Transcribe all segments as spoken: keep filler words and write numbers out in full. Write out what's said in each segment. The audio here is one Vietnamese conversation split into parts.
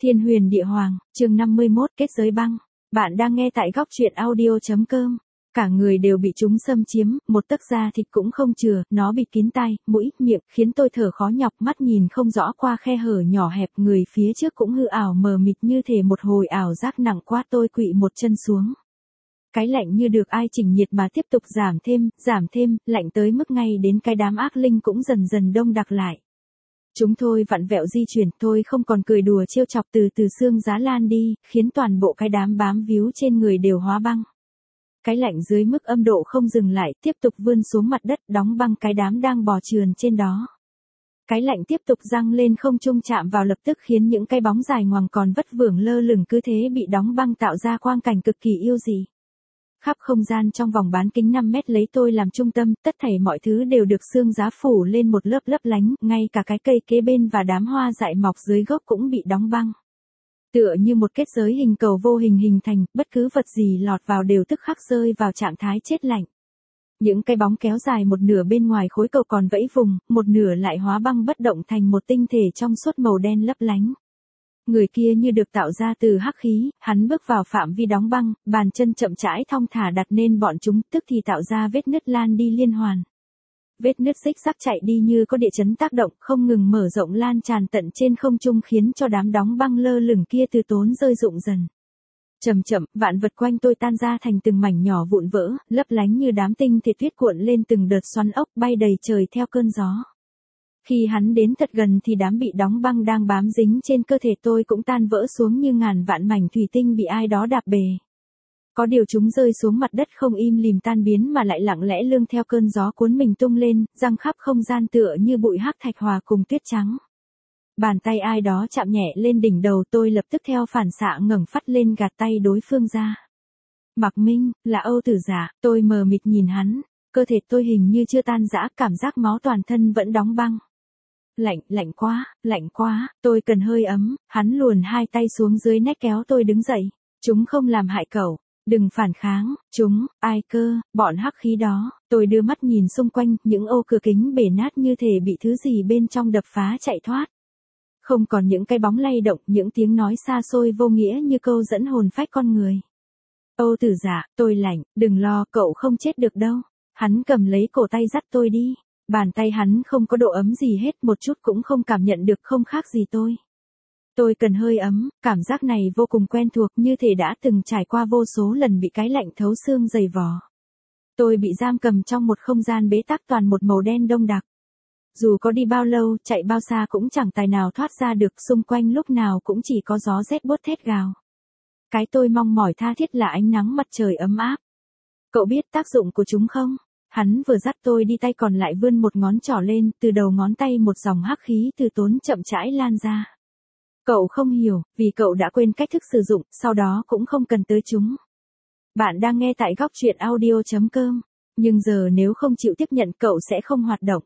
Thiên huyền địa hoàng, chương năm mươi mốt kết giới băng. Bạn đang nghe tại góc truyện audio.com. Cả người đều bị chúng xâm chiếm, một tấc da thịt cũng không chừa, nó bịt kín tai, mũi, miệng, khiến tôi thở khó nhọc, mắt nhìn không rõ qua khe hở nhỏ hẹp, người phía trước cũng hư ảo mờ mịt như thể một hồi ảo giác nặng quá, tôi quỵ một chân xuống. Cái lạnh như được ai chỉnh nhiệt mà tiếp tục giảm thêm, giảm thêm, lạnh tới mức ngay đến cái đám ác linh cũng dần dần đông đặc lại. Chúng thôi vặn vẹo di chuyển, tôi không còn cười đùa trêu chọc, từ từ xương giá lan đi, khiến toàn bộ cái đám bám víu trên người đều hóa băng. Cái lạnh dưới mức âm độ không dừng lại, tiếp tục vươn xuống mặt đất, đóng băng cái đám đang bò trườn trên đó. Cái lạnh tiếp tục giăng lên không trung, chạm vào lập tức khiến những cái bóng dài ngoằng còn vất vưởng lơ lửng cứ thế bị đóng băng, tạo ra quang cảnh cực kỳ yêu dị. Khắp không gian trong vòng bán kính năm mét lấy tôi làm trung tâm, tất thảy mọi thứ đều được xương giá phủ lên một lớp lấp lánh, ngay cả cái cây kế bên và đám hoa dại mọc dưới gốc cũng bị đóng băng. Tựa như một kết giới hình cầu vô hình hình thành, bất cứ vật gì lọt vào đều tức khắc rơi vào trạng thái chết lạnh. Những cái bóng kéo dài một nửa bên ngoài khối cầu còn vẫy vùng, một nửa lại hóa băng bất động thành một tinh thể trong suốt màu đen lấp lánh. Người kia như được tạo ra từ hắc khí, hắn bước vào phạm vi đóng băng, bàn chân chậm rãi thong thả đặt nên bọn chúng, tức thì tạo ra vết nứt lan đi liên hoàn. Vết nứt xích sắc chạy đi như có địa chấn tác động, không ngừng mở rộng lan tràn tận trên không trung, khiến cho đám đóng băng lơ lửng kia từ tốn rơi rụng dần. Chậm chậm, vạn vật quanh tôi tan ra thành từng mảnh nhỏ vụn vỡ, lấp lánh như đám tinh thể tuyết cuộn lên từng đợt xoắn ốc, bay đầy trời theo cơn gió. Khi hắn đến thật gần thì đám bị đóng băng đang bám dính trên cơ thể tôi cũng tan vỡ xuống như ngàn vạn mảnh thủy tinh bị ai đó đạp bể. Có điều chúng rơi xuống mặt đất không im lìm tan biến mà lại lặng lẽ lương theo cơn gió cuốn mình tung lên, răng khắp không gian tựa như bụi hắc thạch hòa cùng tuyết trắng. Bàn tay ai đó chạm nhẹ lên đỉnh đầu tôi, lập tức theo phản xạ ngẩng phát lên gạt tay đối phương ra. Mạc Minh, là Âu Tử Giả, tôi mờ mịt nhìn hắn, cơ thể tôi hình như chưa tan rã, cảm giác máu toàn thân vẫn đóng băng. Lạnh, lạnh quá, lạnh quá, tôi cần hơi ấm, hắn luồn hai tay xuống dưới nách kéo tôi đứng dậy. Chúng không làm hại cậu, đừng phản kháng, chúng, ai cơ, bọn hắc khí đó. Tôi đưa mắt nhìn xung quanh, những ô cửa kính bể nát như thể bị thứ gì bên trong đập phá chạy thoát. Không còn những cái bóng lay động, những tiếng nói xa xôi vô nghĩa như câu dẫn hồn phách con người. Âu Tử Giả, tôi lạnh, đừng lo, cậu không chết được đâu. Hắn cầm lấy cổ tay dắt tôi đi. Bàn tay hắn không có độ ấm gì hết, một chút cũng không cảm nhận được, không khác gì tôi. Tôi cần hơi ấm, cảm giác này vô cùng quen thuộc, như thể đã từng trải qua vô số lần bị cái lạnh thấu xương dày vò. Tôi bị giam cầm trong một không gian bế tắc toàn một màu đen đông đặc. Dù có đi bao lâu, chạy bao xa cũng chẳng tài nào thoát ra được, xung quanh lúc nào cũng chỉ có gió rét buốt thét gào. Cái tôi mong mỏi tha thiết là ánh nắng mặt trời ấm áp. Cậu biết tác dụng của chúng không? Hắn vừa dắt tôi đi, tay còn lại vươn một ngón trỏ lên, từ đầu ngón tay một dòng hắc khí từ tốn chậm rãi lan ra. Cậu không hiểu, vì cậu đã quên cách thức sử dụng, sau đó cũng không cần tới chúng. Bạn đang nghe tại góc truyện audio.com, nhưng giờ nếu không chịu tiếp nhận cậu sẽ không hoạt động.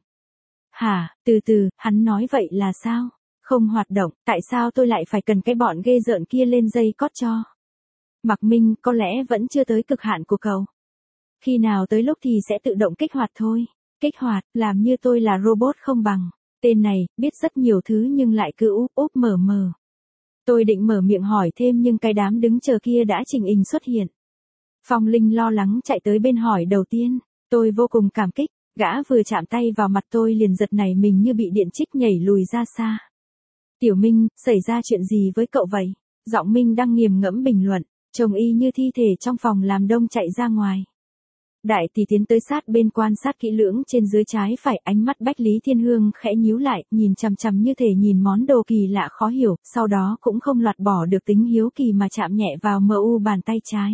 Hả, từ từ, hắn nói vậy là sao? Không hoạt động, tại sao tôi lại phải cần cái bọn ghê rợn kia lên dây cót cho? Mạc Minh, có lẽ vẫn chưa tới cực hạn của cậu. Khi nào tới lúc thì sẽ tự động kích hoạt thôi. Kích hoạt, làm như tôi là robot không bằng. Tên này, biết rất nhiều thứ nhưng lại cứ úp úp mở mờ. Tôi định mở miệng hỏi thêm nhưng cái đám đứng chờ kia đã trình hình xuất hiện. Phong Linh lo lắng chạy tới bên hỏi đầu tiên. Tôi vô cùng cảm kích, gã vừa chạm tay vào mặt tôi liền giật nảy mình như bị điện trích, nhảy lùi ra xa. Tiểu Minh, xảy ra chuyện gì với cậu vậy? Giọng Minh đang nghiền ngẫm bình luận, trông y như thi thể trong phòng làm đông chạy ra ngoài. Đại tỷ tiến tới sát bên quan sát kỹ lưỡng trên dưới trái phải, ánh mắt Bách Lý Thiên Hương khẽ nhíu lại, nhìn chằm chằm như thể nhìn món đồ kỳ lạ khó hiểu, sau đó cũng không loạt bỏ được tính hiếu kỳ mà chạm nhẹ vào mờ u bàn tay trái.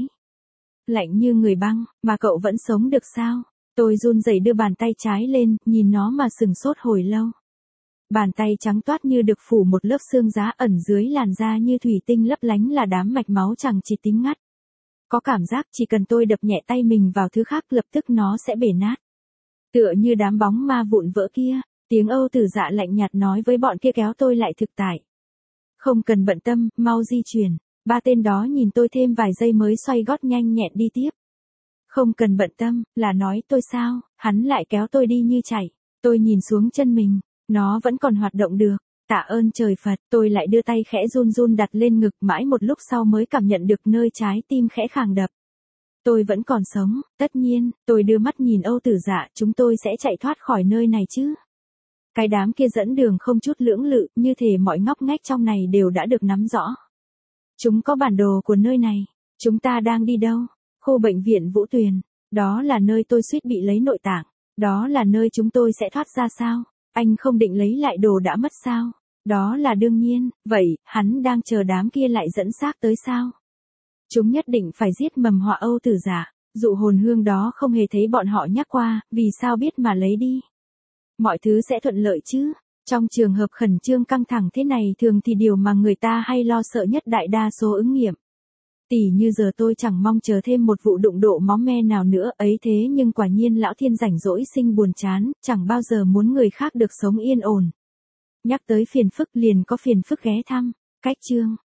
Lạnh như người băng, mà cậu vẫn sống được sao? Tôi run rẩy đưa bàn tay trái lên, nhìn nó mà sừng sốt hồi lâu. Bàn tay trắng toát như được phủ một lớp xương giá, ẩn dưới làn da như thủy tinh lấp lánh là đám mạch máu chẳng chịt tím ngắt. Có cảm giác chỉ cần tôi đập nhẹ tay mình vào thứ khác lập tức nó sẽ bể nát. Tựa như đám bóng ma vụn vỡ kia, tiếng Âu Tử Dạ lạnh nhạt nói với bọn kia kéo tôi lại thực tại. Không cần bận tâm, mau di chuyển. Ba tên đó nhìn tôi thêm vài giây mới xoay gót nhanh nhẹn đi tiếp. Không cần bận tâm, là nói tôi sao? Hắn lại kéo tôi đi như chạy. Tôi nhìn xuống chân mình, nó vẫn còn hoạt động được. Tạ ơn trời Phật, tôi lại đưa tay khẽ run run đặt lên ngực, mãi một lúc sau mới cảm nhận được nơi trái tim khẽ khàng đập. Tôi vẫn còn sống, tất nhiên, tôi đưa mắt nhìn Âu Tử Dạ, chúng tôi sẽ chạy thoát khỏi nơi này chứ. Cái đám kia dẫn đường không chút lưỡng lự, như thể mọi ngóc ngách trong này đều đã được nắm rõ. Chúng có bản đồ của nơi này. Chúng ta đang đi đâu? Khu bệnh viện Vũ Tuyền. Đó là nơi tôi suýt bị lấy nội tạng. Đó là nơi chúng tôi sẽ thoát ra sao? Anh không định lấy lại đồ đã mất sao? Đó là đương nhiên, vậy, hắn đang chờ đám kia lại dẫn xác tới sao? Chúng nhất định phải giết mầm họa Âu Tử Dạ. Dụ hồn hương đó không hề thấy bọn họ nhắc qua, vì sao biết mà lấy đi? Mọi thứ sẽ thuận lợi chứ? Trong trường hợp khẩn trương căng thẳng thế này thường thì điều mà người ta hay lo sợ nhất đại đa số ứng nghiệm. Tỉ như giờ tôi chẳng mong chờ thêm một vụ đụng độ máu me nào nữa ấy thế nhưng quả nhiên lão thiên rảnh rỗi sinh buồn chán, chẳng bao giờ muốn người khác được sống yên ổn. Nhắc tới phiền phức liền có phiền phức ghé thăm. Cách chương